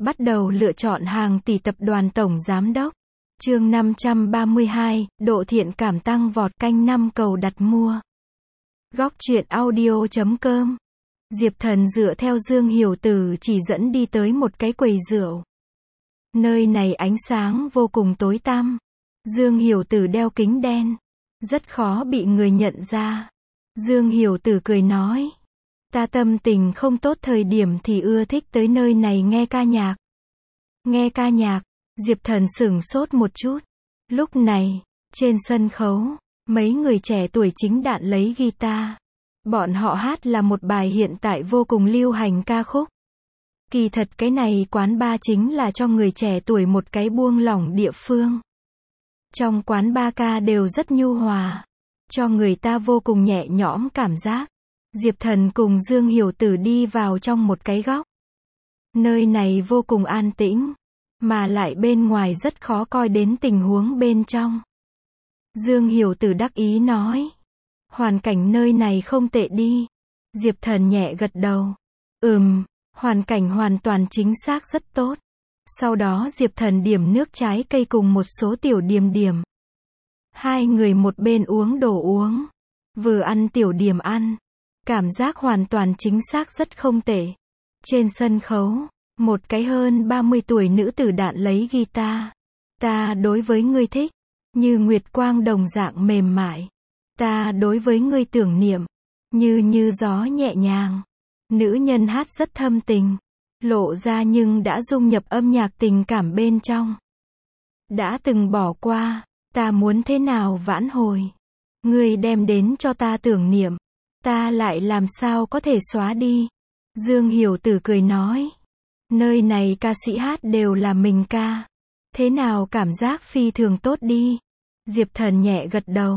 Bắt đầu lựa chọn hàng tỷ tập đoàn tổng giám đốc. Chương 532, độ thiện cảm tăng vọt, canh 5 cầu đặt mua. Góc truyện audio.com. Diệp Thần dựa theo Dương Hiểu Tử chỉ dẫn đi tới một cái quầy rượu. Nơi này ánh sáng vô cùng tối tăm. Dương Hiểu Tử đeo kính đen, rất khó bị người nhận ra. Dương Hiểu Tử cười nói, ta tâm tình không tốt thời điểm thì ưa thích tới nơi này nghe ca nhạc. Nghe ca nhạc? Diệp Thần sửng sốt một chút. Lúc này, trên sân khấu, mấy người trẻ tuổi chính đạn lấy guitar. Bọn họ hát là một bài hiện tại vô cùng lưu hành ca khúc. Kỳ thật cái này quán bar chính là cho người trẻ tuổi một cái buông lỏng địa phương. Trong quán bar ca đều rất nhu hòa, cho người ta vô cùng nhẹ nhõm cảm giác. Diệp Thần cùng Dương Hiểu Tử đi vào trong một cái góc. Nơi này vô cùng an tĩnh, mà lại bên ngoài rất khó coi đến tình huống bên trong. Dương Hiểu Tử đắc ý nói, hoàn cảnh nơi này không tệ đi. Diệp Thần nhẹ gật đầu. Hoàn cảnh hoàn toàn chính xác rất tốt. Sau đó Diệp Thần điểm nước trái cây cùng một số tiểu điểm điểm. Hai người một bên uống đồ uống, vừa ăn tiểu điểm ăn. Cảm giác hoàn toàn chính xác rất không tệ. Trên sân khấu, một cái hơn 30 tuổi nữ tử đạn lấy guitar. Ta đối với ngươi thích, như nguyệt quang đồng dạng mềm mại. Ta đối với ngươi tưởng niệm, như gió nhẹ nhàng. Nữ nhân hát rất thâm tình, lộ ra nhưng đã dung nhập âm nhạc tình cảm bên trong. Đã từng bỏ qua, ta muốn thế nào vãn hồi. Ngươi đem đến cho ta tưởng niệm, ta lại làm sao có thể xóa đi. Dương Hiểu Tử cười nói, nơi này ca sĩ hát đều là mình ca. Thế nào cảm giác phi thường tốt đi. Diệp Thần nhẹ gật đầu.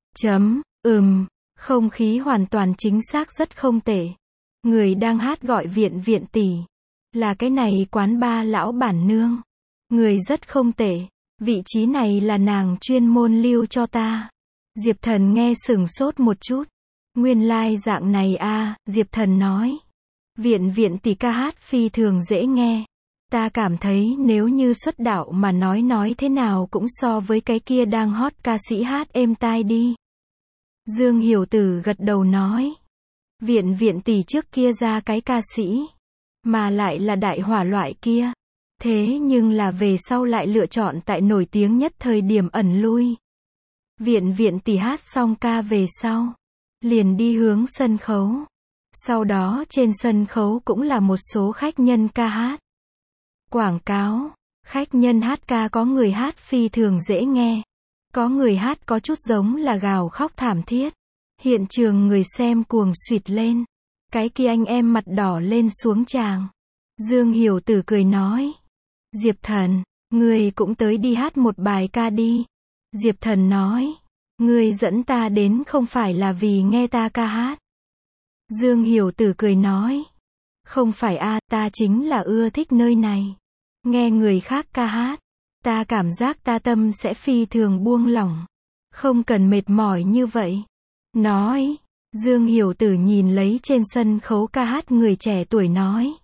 Không khí hoàn toàn chính xác rất không tệ. Người đang hát gọi Viện Viện tỷ. Là cái này quán bar lão bản nương. Người rất không tệ. Vị trí này là nàng chuyên môn lưu cho ta. Diệp Thần nghe sửng sốt một chút. Nguyên lai dạng này a, Diệp Thần nói. Viện Viện tỷ ca hát phi thường dễ nghe. Ta cảm thấy nếu như xuất đạo mà nói thế nào cũng so với cái kia đang hot ca sĩ hát êm tai đi. Dương Hiểu Tử gật đầu nói. Viện Viện tỷ trước kia ra cái ca sĩ, mà lại là đại hỏa loại kia. Thế nhưng là về sau lại lựa chọn tại nổi tiếng nhất thời điểm ẩn lui. Viện Viện tỷ hát xong ca về sau, liền đi hướng sân khấu. Sau đó trên sân khấu cũng là một số khách nhân ca hát. Quảng cáo, khách nhân hát ca có người hát phi thường dễ nghe. Có người hát có chút giống là gào khóc thảm thiết. Hiện trường người xem cuồng suýt lên. Cái kia anh em mặt đỏ lên xuống tràng. Dương Hiểu Tử cười nói. Diệp Thần, ngươi cũng tới đi hát một bài ca đi. Diệp Thần nói. Ngươi dẫn ta đến không phải là vì nghe ta ca hát. Dương Hiểu Tử cười nói. Không phải a, ta chính là ưa thích nơi này. Nghe người khác ca hát, ta cảm giác ta tâm sẽ phi thường buông lỏng. Không cần mệt mỏi như vậy. Nói, Dương Hiểu Tử nhìn lấy trên sân khấu ca hát người trẻ tuổi nói.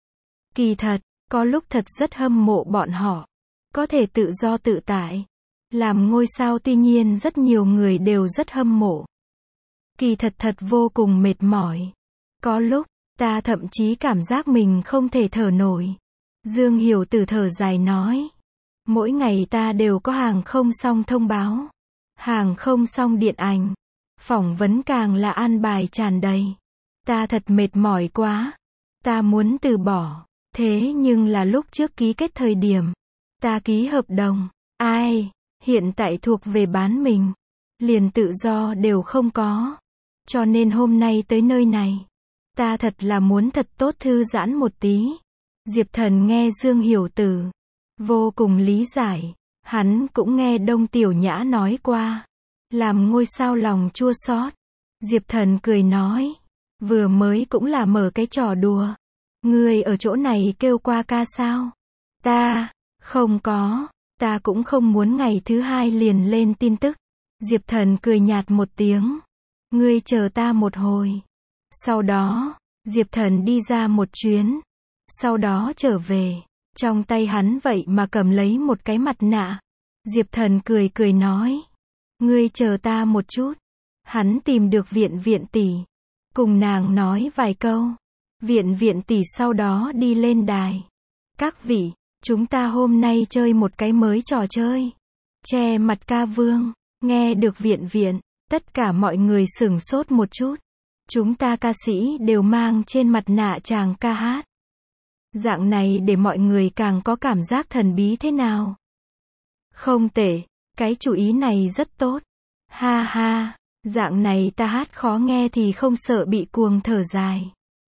Kỳ thật, có lúc thật rất hâm mộ bọn họ. Có thể tự do tự tại. Làm ngôi sao tuy nhiên rất nhiều người đều rất hâm mộ. Kỳ thật vô cùng mệt mỏi. Có lúc, ta thậm chí cảm giác mình không thể thở nổi. Dương Hiểu Tử thở dài nói. Mỗi ngày ta đều có hàng không xong thông báo. Hàng không xong điện ảnh. Phỏng vấn càng là an bài tràn đầy. Ta thật mệt mỏi quá. Ta muốn từ bỏ. Thế nhưng là lúc trước ký kết thời điểm. Ta ký hợp đồng. Ai, hiện tại thuộc về bán mình. Liền tự do đều không có. Cho nên hôm nay tới nơi này. Ta thật là muốn thật tốt thư giãn một tí. Diệp Thần nghe Dương Hiểu Tử vô cùng lý giải. Hắn cũng nghe Đông Tiểu Nhã nói qua. Làm ngôi sao lòng chua xót. Diệp Thần cười nói. Vừa mới cũng là mở cái trò đùa. Ngươi ở chỗ này kêu qua ca sao? Ta, không có. Ta cũng không muốn ngày thứ hai liền lên tin tức. Diệp Thần cười nhạt một tiếng. Ngươi chờ ta một hồi. Sau đó, Diệp Thần đi ra một chuyến. Sau đó trở về. Trong tay hắn vậy mà cầm lấy một cái mặt nạ. Diệp Thần cười cười nói. Ngươi chờ ta một chút. Hắn tìm được viện tỷ. Cùng nàng nói vài câu. Viện tỷ sau đó đi lên đài. Các vị, chúng ta hôm nay chơi một cái mới trò chơi. Che mặt ca vương. Nghe được viện, tất cả mọi người sửng sốt một chút. Chúng ta ca sĩ đều mang trên mặt nạ chàng ca hát. Dạng này để mọi người càng có cảm giác thần bí thế nào? Không tệ, cái chủ ý này rất tốt. Ha ha, dạng này ta hát khó nghe thì không sợ bị cuồng thở dài.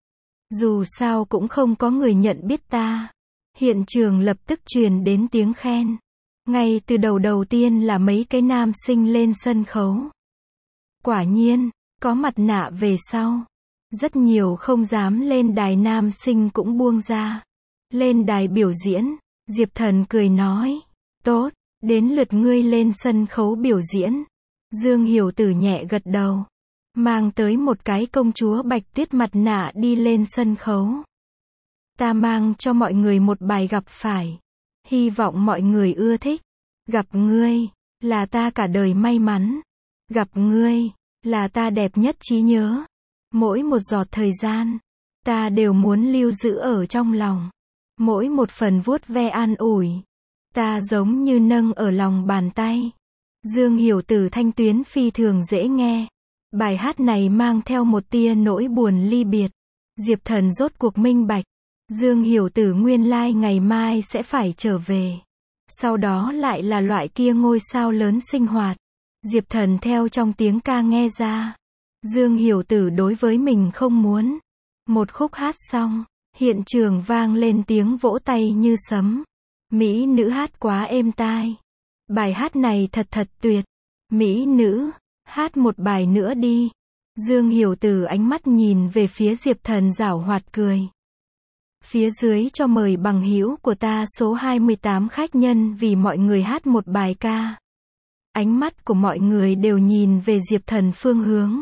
Dù sao cũng không có người nhận biết ta. Hiện trường lập tức truyền đến tiếng khen. Ngay từ đầu tiên là mấy cái nam sinh lên sân khấu. Quả nhiên, có mặt nạ về sau. Rất nhiều không dám lên đài nam sinh cũng buông ra. Lên đài biểu diễn, Diệp Thần cười nói. Tốt, đến lượt ngươi lên sân khấu biểu diễn. Dương Hiểu Tử nhẹ gật đầu. Mang tới một cái công chúa Bạch Tuyết mặt nạ đi lên sân khấu. Ta mang cho mọi người một bài Gặp Phải. Hy vọng mọi người ưa thích. Gặp ngươi, là ta cả đời may mắn. Gặp ngươi, là ta đẹp nhất trí nhớ. Mỗi một giọt thời gian, ta đều muốn lưu giữ ở trong lòng. Mỗi một phần vuốt ve an ủi, ta giống như nâng ở lòng bàn tay. Dương Hiểu Tử thanh tuyến phi thường dễ nghe. Bài hát này mang theo một tia nỗi buồn ly biệt. Diệp Thần rốt cuộc minh bạch. Dương Hiểu Tử nguyên lai ngày mai sẽ phải trở về. Sau đó lại là loại kia ngôi sao lớn sinh hoạt. Diệp Thần theo trong tiếng ca nghe ra. Dương Hiểu Tử đối với mình không muốn. Một khúc hát xong, hiện trường vang lên tiếng vỗ tay như sấm. Mỹ nữ hát quá êm tai. Bài hát này thật tuyệt. Mỹ nữ, hát một bài nữa đi. Dương Hiểu Tử ánh mắt nhìn về phía Diệp Thần giảo hoạt cười. Phía dưới cho mời bằng hữu của ta số 28 khách nhân vì mọi người hát một bài ca. Ánh mắt của mọi người đều nhìn về Diệp Thần phương hướng.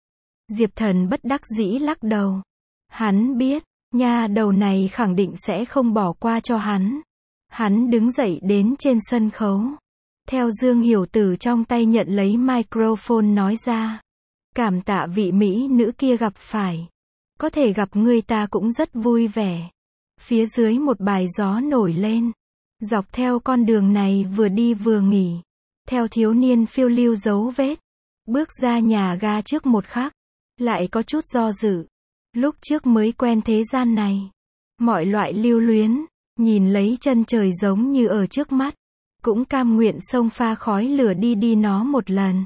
Diệp Thần bất đắc dĩ lắc đầu. Hắn biết, nha đầu này khẳng định sẽ không bỏ qua cho hắn. Hắn đứng dậy đến trên sân khấu. Theo Dương Hiểu Tử trong tay nhận lấy microphone nói ra. Cảm tạ vị mỹ nữ kia Gặp Phải. Có thể gặp ngươi ta cũng rất vui vẻ. Phía dưới một bài gió nổi lên. Dọc theo con đường này vừa đi vừa nghỉ. Theo thiếu niên phiêu lưu dấu vết. Bước ra nhà ga trước một khắc. Lại có chút do dự. Lúc trước mới quen thế gian này. Mọi loại lưu luyến. Nhìn lấy chân trời giống như ở trước mắt. Cũng cam nguyện xông pha khói lửa đi nó một lần.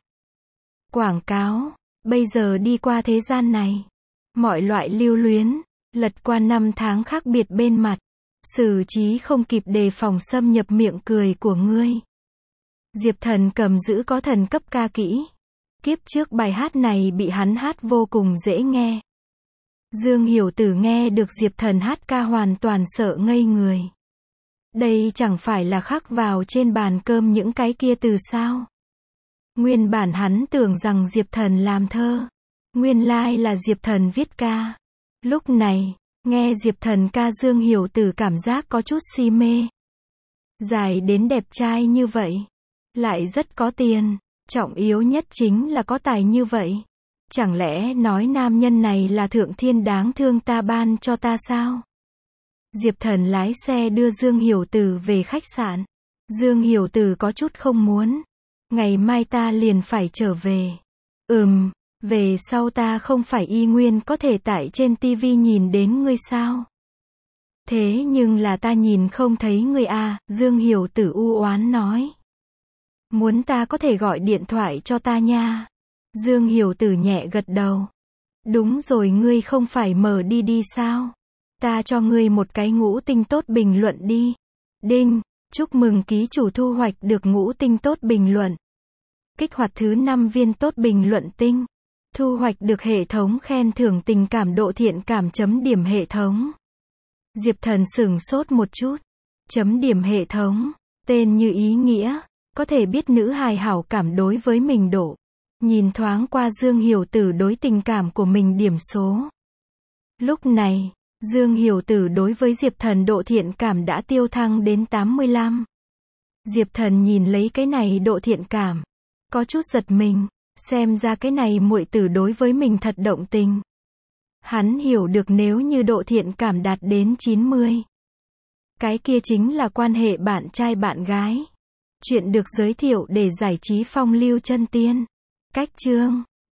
Quảng cáo. Bây giờ đi qua thế gian này. Mọi loại lưu luyến. Lật qua năm tháng khác biệt bên mặt. Xử trí không kịp đề phòng xâm nhập miệng cười của ngươi. Diệp Thần cầm giữ có thần cấp ca kỹ. Kiếp trước bài hát này bị hắn hát vô cùng dễ nghe. Dương Hiểu Tử nghe được Diệp Thần hát ca hoàn toàn sợ ngây người. Đây chẳng phải là khắc vào trên bàn cơm những cái kia từ sao? Nguyên bản hắn tưởng rằng Diệp Thần làm thơ. Nguyên lai là Diệp Thần viết ca. Lúc này, nghe Diệp Thần ca Dương Hiểu Tử cảm giác có chút si mê. Dài đến đẹp trai như vậy. Lại rất có tiền. Trọng yếu nhất chính là có tài như vậy. Chẳng lẽ nói nam nhân này là thượng thiên đáng thương ta ban cho ta sao? Diệp Thần lái xe đưa Dương Hiểu Tử về khách sạn. Dương Hiểu Tử có chút không muốn. Ngày mai ta liền phải trở về. Về sau ta không phải y nguyên có thể tại trên TV nhìn đến ngươi sao? Thế nhưng là ta nhìn không thấy ngươi à, Dương Hiểu Tử u oán nói. Muốn ta có thể gọi điện thoại cho ta nha. Dương Hiểu Tử nhẹ gật đầu. Đúng rồi, ngươi không phải mở đi sao? Ta cho ngươi một cái ngũ tinh tốt bình luận đi. Đinh, chúc mừng ký chủ thu hoạch được ngũ tinh tốt bình luận. Kích hoạt thứ 5 viên tốt bình luận tinh. Thu hoạch được hệ thống khen thưởng tình cảm độ thiện cảm chấm điểm hệ thống. Diệp Thần sửng sốt một chút. Chấm điểm hệ thống. Tên như ý nghĩa. Có thể biết nữ hài hảo cảm đối với mình độ. Nhìn thoáng qua Dương Hiểu Tử đối tình cảm của mình điểm số. Lúc này, Dương Hiểu Tử đối với Diệp Thần độ thiện cảm đã tiêu thăng đến 85. Diệp Thần nhìn lấy cái này độ thiện cảm, có chút giật mình, xem ra cái này muội tử đối với mình thật động tình. Hắn hiểu được nếu như độ thiện cảm đạt đến 90, cái kia chính là quan hệ bạn trai bạn gái. Chuyện được giới thiệu để giải trí phong lưu chân tiên. Cách chương